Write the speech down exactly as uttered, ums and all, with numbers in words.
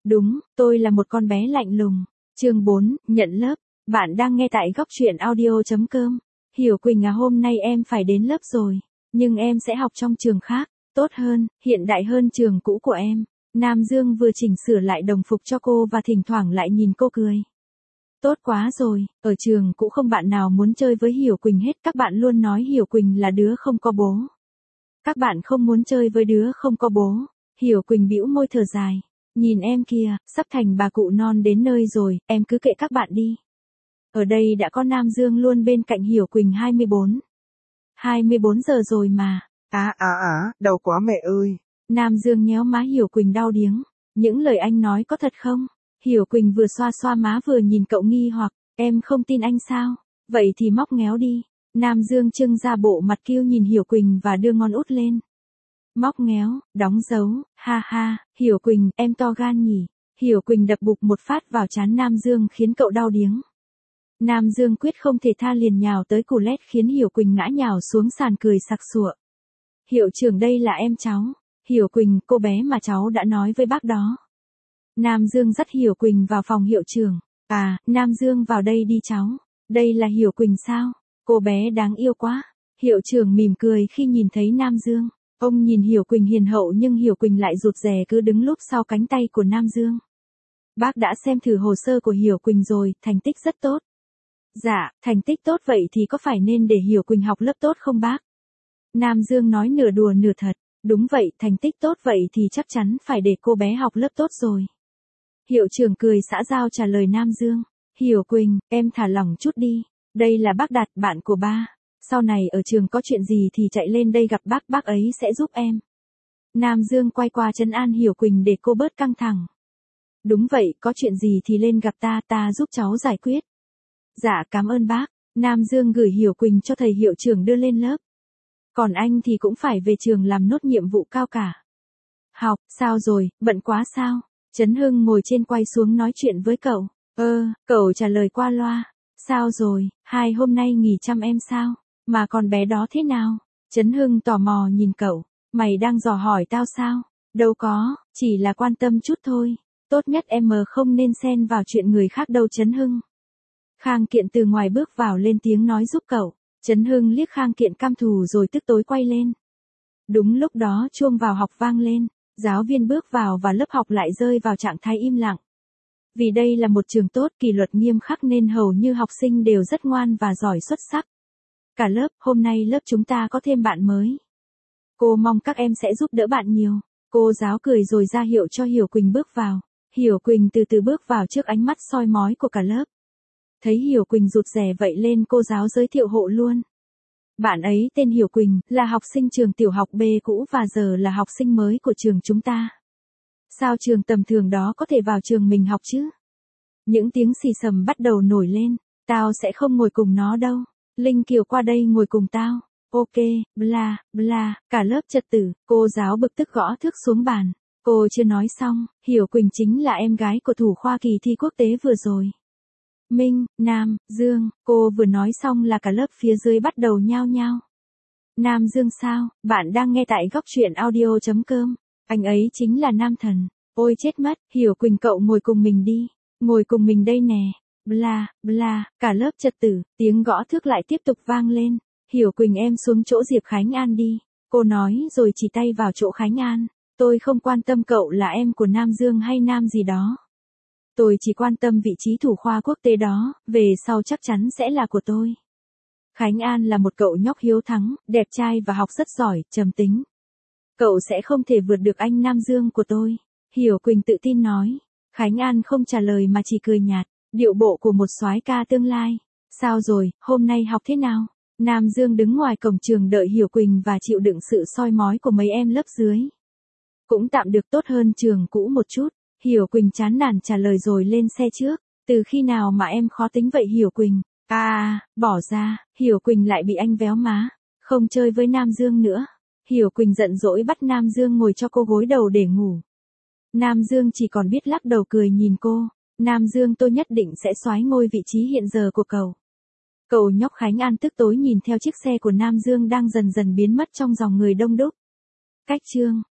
Đúng, tôi là một con bé lạnh lùng. Chương bốn, nhận lớp. Bạn đang nghe tại góc truyện audio chấm com. Hiểu Quỳnh à, hôm nay em phải đến lớp rồi, nhưng em sẽ học trong trường khác, tốt hơn, hiện đại hơn trường cũ của em. Nam Dương vừa chỉnh sửa lại đồng phục cho cô và thỉnh thoảng lại nhìn cô cười. Tốt quá rồi, ở trường cũ không bạn nào muốn chơi với Hiểu Quỳnh hết, các bạn luôn nói Hiểu Quỳnh là đứa không có bố. Các bạn không muốn chơi với đứa không có bố. Hiểu Quỳnh bĩu môi thở dài. Nhìn em kìa, sắp thành bà cụ non đến nơi rồi, em cứ kệ các bạn đi. Ở đây đã có Nam Dương luôn bên cạnh Hiểu Quỳnh hai mươi bốn. hai mươi bốn giờ rồi mà. À à à, đau quá mẹ ơi. Nam Dương nhéo má Hiểu Quỳnh đau điếng. Những lời anh nói có thật không? Hiểu Quỳnh vừa xoa xoa má vừa nhìn cậu nghi hoặc, em không tin anh sao? Vậy thì móc ngéo đi. Nam Dương trưng ra bộ mặt kiêu nhìn Hiểu Quỳnh và đưa ngón út lên. Móc ngéo, đóng dấu, ha ha, Hiểu Quỳnh, em to gan nhỉ. Hiểu Quỳnh đập bụp một phát vào trán Nam Dương khiến cậu đau điếng. Nam Dương quyết không thể tha liền nhào tới cù lét khiến Hiểu Quỳnh ngã nhào xuống sàn cười sặc sụa. Hiệu trưởng đây là em cháu. Hiểu Quỳnh, cô bé mà cháu đã nói với bác đó. Nam Dương dắt Hiểu Quỳnh vào phòng hiệu trưởng. À, Nam Dương vào đây đi cháu. Đây là Hiểu Quỳnh sao? Cô bé đáng yêu quá. Hiệu trưởng mỉm cười khi nhìn thấy Nam Dương. Ông nhìn Hiểu Quỳnh hiền hậu nhưng Hiểu Quỳnh lại rụt rè cứ đứng lúp sau cánh tay của Nam Dương. Bác đã xem thử hồ sơ của Hiểu Quỳnh rồi, thành tích rất tốt. Dạ, thành tích tốt vậy thì có phải nên để Hiểu Quỳnh học lớp tốt không bác? Nam Dương nói nửa đùa nửa thật. Đúng vậy, thành tích tốt vậy thì chắc chắn phải để cô bé học lớp tốt rồi. Hiệu trưởng cười xã giao trả lời Nam Dương. Hiểu Quỳnh, em thả lỏng chút đi. Đây là bác Đạt, bạn của ba. Sau này ở trường có chuyện gì thì chạy lên đây gặp bác, bác ấy sẽ giúp em. Nam Dương quay qua trấn an Hiểu Quỳnh để cô bớt căng thẳng. Đúng vậy, có chuyện gì thì lên gặp ta, ta giúp cháu giải quyết. Dạ, cảm ơn bác. Nam Dương gửi Hiểu Quỳnh cho thầy hiệu trưởng đưa lên lớp. Còn anh thì cũng phải về trường làm nốt nhiệm vụ cao cả. Học, sao rồi, bận quá sao? Trấn Hưng ngồi trên quay xuống nói chuyện với cậu. Ơ, cậu trả lời qua loa. Sao rồi, hai hôm nay nghỉ chăm em sao? Mà con bé đó thế nào? Trấn Hưng tò mò nhìn cậu. Mày đang dò hỏi tao sao? Đâu có, chỉ là quan tâm chút thôi. Tốt nhất em không nên xen vào chuyện người khác đâu Trấn Hưng. Khang Kiện từ ngoài bước vào lên tiếng nói giúp cậu. Trấn Hưng liếc Khang Kiện căm thù rồi tức tối quay lên. Đúng lúc đó chuông vào học vang lên. Giáo viên bước vào và lớp học lại rơi vào trạng thái im lặng. Vì đây là một trường tốt, kỷ luật nghiêm khắc nên hầu như học sinh đều rất ngoan và giỏi xuất sắc. Cả lớp, hôm nay lớp chúng ta có thêm bạn mới. Cô mong các em sẽ giúp đỡ bạn nhiều. Cô giáo cười rồi ra hiệu cho Hiểu Quỳnh bước vào. Hiểu Quỳnh từ từ bước vào trước ánh mắt soi mói của cả lớp. Thấy Hiểu Quỳnh rụt rè vậy lên cô giáo giới thiệu hộ luôn. Bạn ấy tên Hiểu Quỳnh, là học sinh trường tiểu học B cũ và giờ là học sinh mới của trường chúng ta. Sao trường tầm thường đó có thể vào trường mình học chứ? Những tiếng xì xầm bắt đầu nổi lên. Tao sẽ không ngồi cùng nó đâu. Linh Kiều qua đây ngồi cùng tao. Ok, bla, bla, cả lớp trật tự, cô giáo bực tức gõ thước xuống bàn. Cô chưa nói xong, Hiểu Quỳnh chính là em gái của thủ khoa kỳ thi quốc tế vừa rồi. Minh, Nam, Dương, cô vừa nói xong là cả lớp phía dưới bắt đầu nhao nhao. Nam Dương sao, bạn đang nghe tại góc truyện audio chấm com. Anh ấy chính là Nam Thần. Ôi chết mất, Hiểu Quỳnh cậu ngồi cùng mình đi. Ngồi cùng mình đây nè. Bla, bla, cả lớp trật tự, tiếng gõ thước lại tiếp tục vang lên. Hiểu Quỳnh em xuống chỗ Diệp Khánh An đi. Cô nói rồi chỉ tay vào chỗ Khánh An. Tôi không quan tâm cậu là em của Nam Dương hay Nam gì đó. Tôi chỉ quan tâm vị trí thủ khoa quốc tế đó, về sau chắc chắn sẽ là của tôi. Khánh An là một cậu nhóc hiếu thắng, đẹp trai và học rất giỏi, trầm tính. Cậu sẽ không thể vượt được anh Nam Dương của tôi. Hiểu Quỳnh tự tin nói. Khánh An không trả lời mà chỉ cười nhạt, điệu bộ của một soái ca tương lai. Sao rồi, hôm nay học thế nào? Nam Dương đứng ngoài cổng trường đợi Hiểu Quỳnh và chịu đựng sự soi mói của mấy em lớp dưới. Cũng tạm được, tốt hơn trường cũ một chút. Hiểu Quỳnh chán nản trả lời rồi lên xe trước. Từ khi nào mà em khó tính vậy Hiểu Quỳnh? À, bỏ ra, Hiểu Quỳnh lại bị anh véo má. Không chơi với Nam Dương nữa. Hiểu Quỳnh giận dỗi bắt Nam Dương ngồi cho cô gối đầu để ngủ. Nam Dương chỉ còn biết lắc đầu cười nhìn cô. Nam Dương, tôi nhất định sẽ soái ngôi vị trí hiện giờ của cậu. Cậu nhóc Khánh An tức tối nhìn theo chiếc xe của Nam Dương đang dần dần biến mất trong dòng người đông đúc. Cách chương